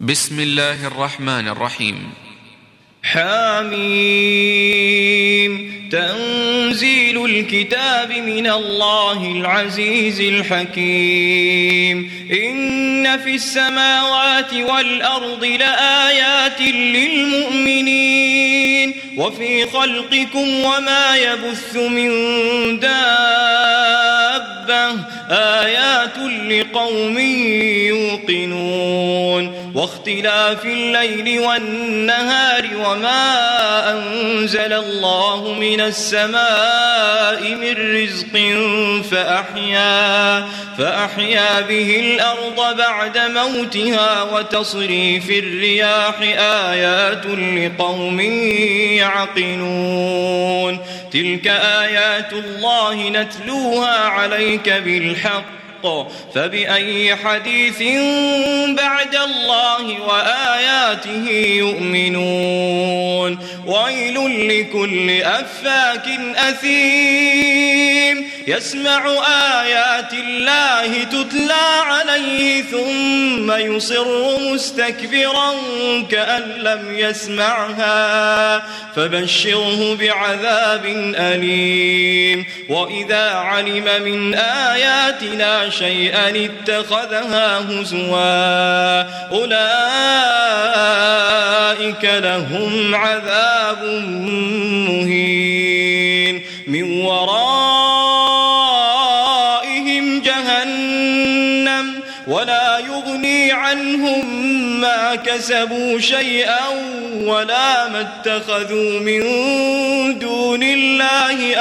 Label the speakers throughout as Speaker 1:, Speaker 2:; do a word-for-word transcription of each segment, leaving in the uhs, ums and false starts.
Speaker 1: بسم الله الرحمن الرحيم.
Speaker 2: حميم. تنزيل الكتاب من الله العزيز الحكيم. إن في السماوات والأرض لآيات للمؤمنين وفي خلقكم وما يبث من دابة آيات لقوم يوقنون. واختلاف الليل والنهار وما أنزل الله من السماء من رزق فأحيا, فأحيا به الأرض بعد موتها وتصريف الرياح آيات لقوم يعقلون. تلك آيات الله نتلوها عليك بالحق فبأي حديث بعد الله وآياته يؤمنون. ويل لكل أفاك أثيم يسمع آيات الله تتلى عليه ثم يصر مستكبرا كأن لم يسمعها فبشره بعذاب أليم. وإذا علم من آياتنا شيئا اتخذها هزوا أولئك لهم عذاب مهين من ورائهم جهنم ولا يغني عنهم ما كسبوا شيئا ولا ما اتخذوا من دون الله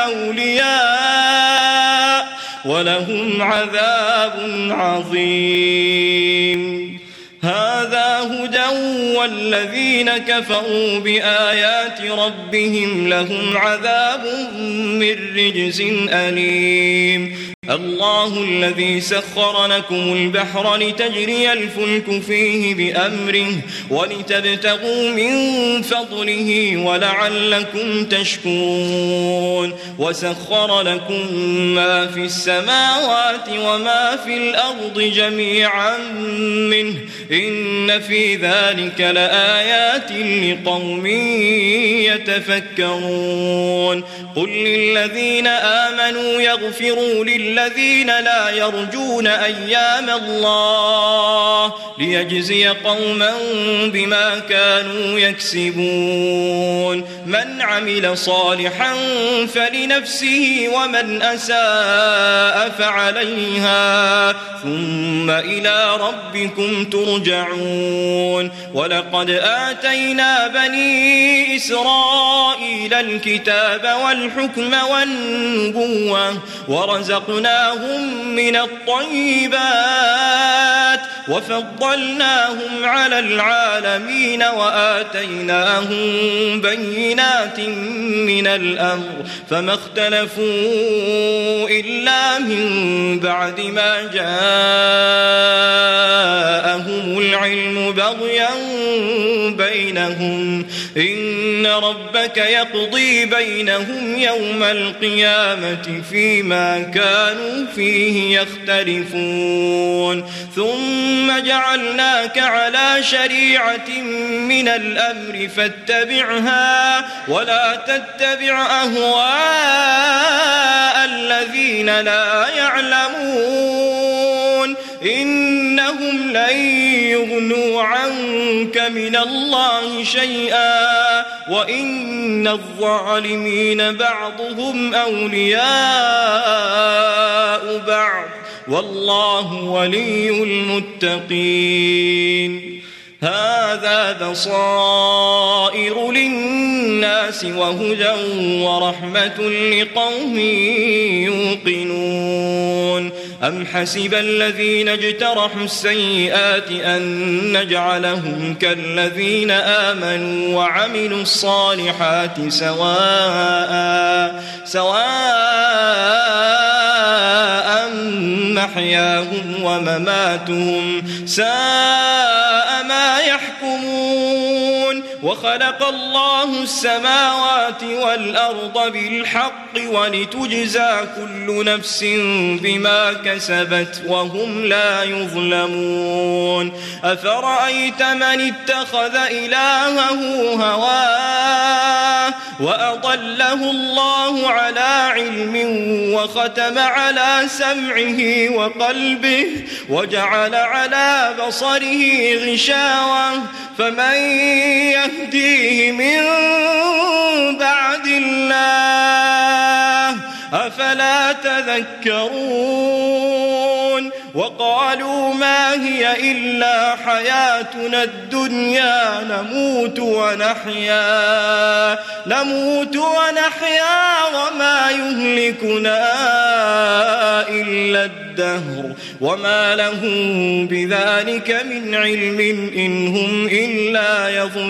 Speaker 2: أولياء ولهم عذاب عظيم. هذا هدى والذين كفروا بآيات ربهم لهم عذاب من رجز أليم. الله الذي سخر لكم البحر لتجري الفلك فيه بأمره ولتبتغوا من فضله ولعلكم تشكرون. وسخر لكم ما في السماوات وما في الأرض جميعا منه إن في ذلك لآيات لقوم يتفكرون. قل للذين آمنوا يغفروا للذين لا يرجون أيام الله ليجزي قوما بما كانوا يكسبون. من عمل صالحا فلنفسه ومن أساء فعليها ثم إلى ربكم ترجعون. ولقد آتينا بني إسرائيل الكتاب والحكم والنبوة ورزقناهم من الطيبات وفضلناهم على العالمين وآتيناهم بينات من الأمر فما اختلفوا إلا من بعد ما جاءهم العلم بغيا بينهم إن ربك يقضي بينهم يوم القيامة فيما كانوا فيه يختلفون. ثم جعلناك على شريعة من الأمر فاتبعها ولا تتبع أهواء الذين لا يعلمون إنهم لن يغنوا عنك من الله شيئا وإن الظالمين بعضهم أولياء بعض والله ولي المتقين. هذا بصائر للناس وهدى ورحمة لقوم يوقنون. أم حسب الذين اجترحوا السيئات أن نجعلهم كالذين آمنوا وعملوا الصالحات سواء سواء محياهم ومماتهم ساء ما يحكمون. وخلق الله السماوات والأرض بالحق ولتجزى كل نفس بما كسبت وهم لا يظلمون أفرأيت من اتخذ إلهه هواه وأضله الله على علم وختم على سمعه وقلبه وجعل على بصره غشاوة فمن يهديه من بعد الله أفلا تذكرون وقالوا ما هي إلا حياتنا الدنيا نموت ونحيا نموت ونحيا وما يهلكنا إلا الدهر وما لهم بذلك من علم إن هم إلا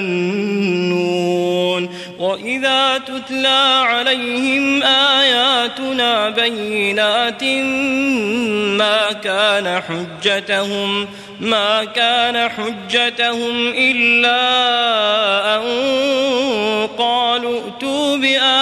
Speaker 2: يظنون وإذا تتلى عليهم آياتنا بينات ما كان حجتهم ما كان حجتهم إلا أن قالوا ائتوا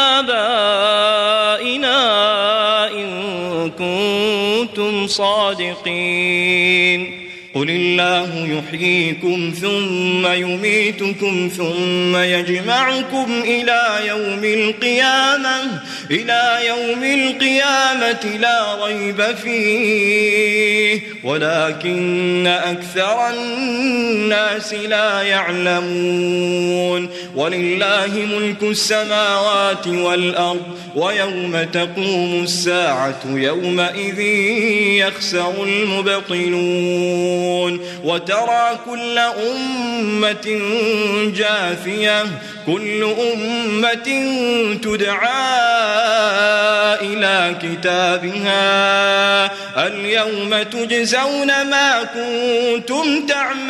Speaker 2: بآبائنا إن كنتم صادقين قل الله يحييكم ثم يميتكم ثم يجمعكم إلى يوم القيامة إلى يوم القيامة لا ريب فيه ولكن أكثر الناس لا يعلمون ولله ملك السماوات والأرض ويوم تقوم الساعة يومئذ يخسر المبطلون وترى كل أمة جاثية كل أمة تدعى إلى كتابها اليوم تجزون ما كنتم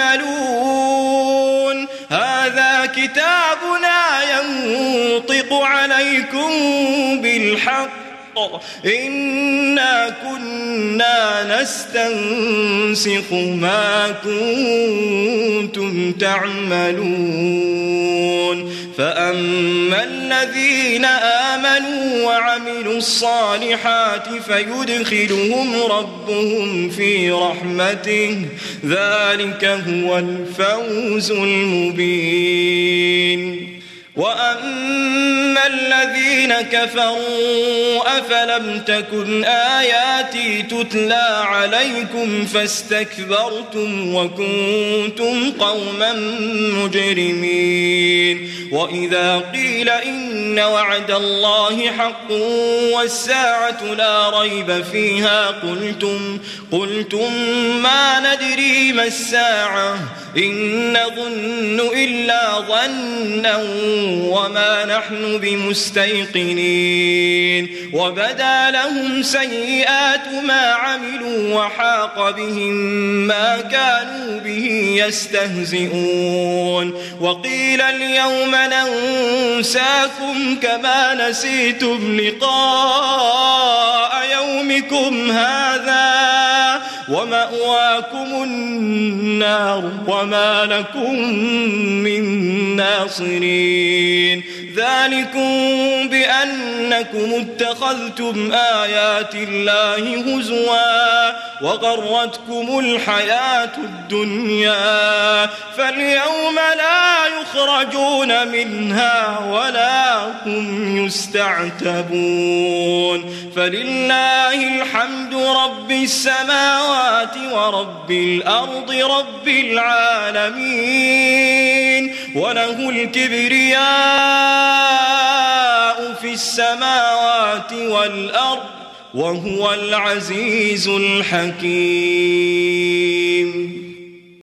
Speaker 2: تعملون هذا كتابنا ينطق عليكم بالحق إنا كنا نستنسخ ما كنتم تعملون فأما الذين آمنوا وعملوا الصالحات فيدخلهم ربهم في رحمته ذلك هو الفوز المبين وأما الذين كفروا أفلم تكن آياتي تتلى عليكم فاستكبرتم وكنتم قوما مجرمين وإذا قيل إن وعد الله حق والساعة لا ريب فيها قلتم قلتم ما ندري ما الساعة إن نظن إلا ظنا وما نحن بمستيقنين وبدا لهم سيئات ما عملوا وحاق بهم ما كانوا به يستهزئون وقيل اليوم ننساكم كما نسيتم لقاء يومكم هذا ومأواكم النار وما لكم من ناصرين ذلكم بأنكم اتخذتم آيات الله هزوا وغرتكم الحياة الدنيا فاليوم لا يخرجون منها ولا هم يستعتبون فلله الحمد رب السماوات ورب الأرض رب العالمين وله الكبرياء في السماوات والأرض وهو العزيز الحكيم.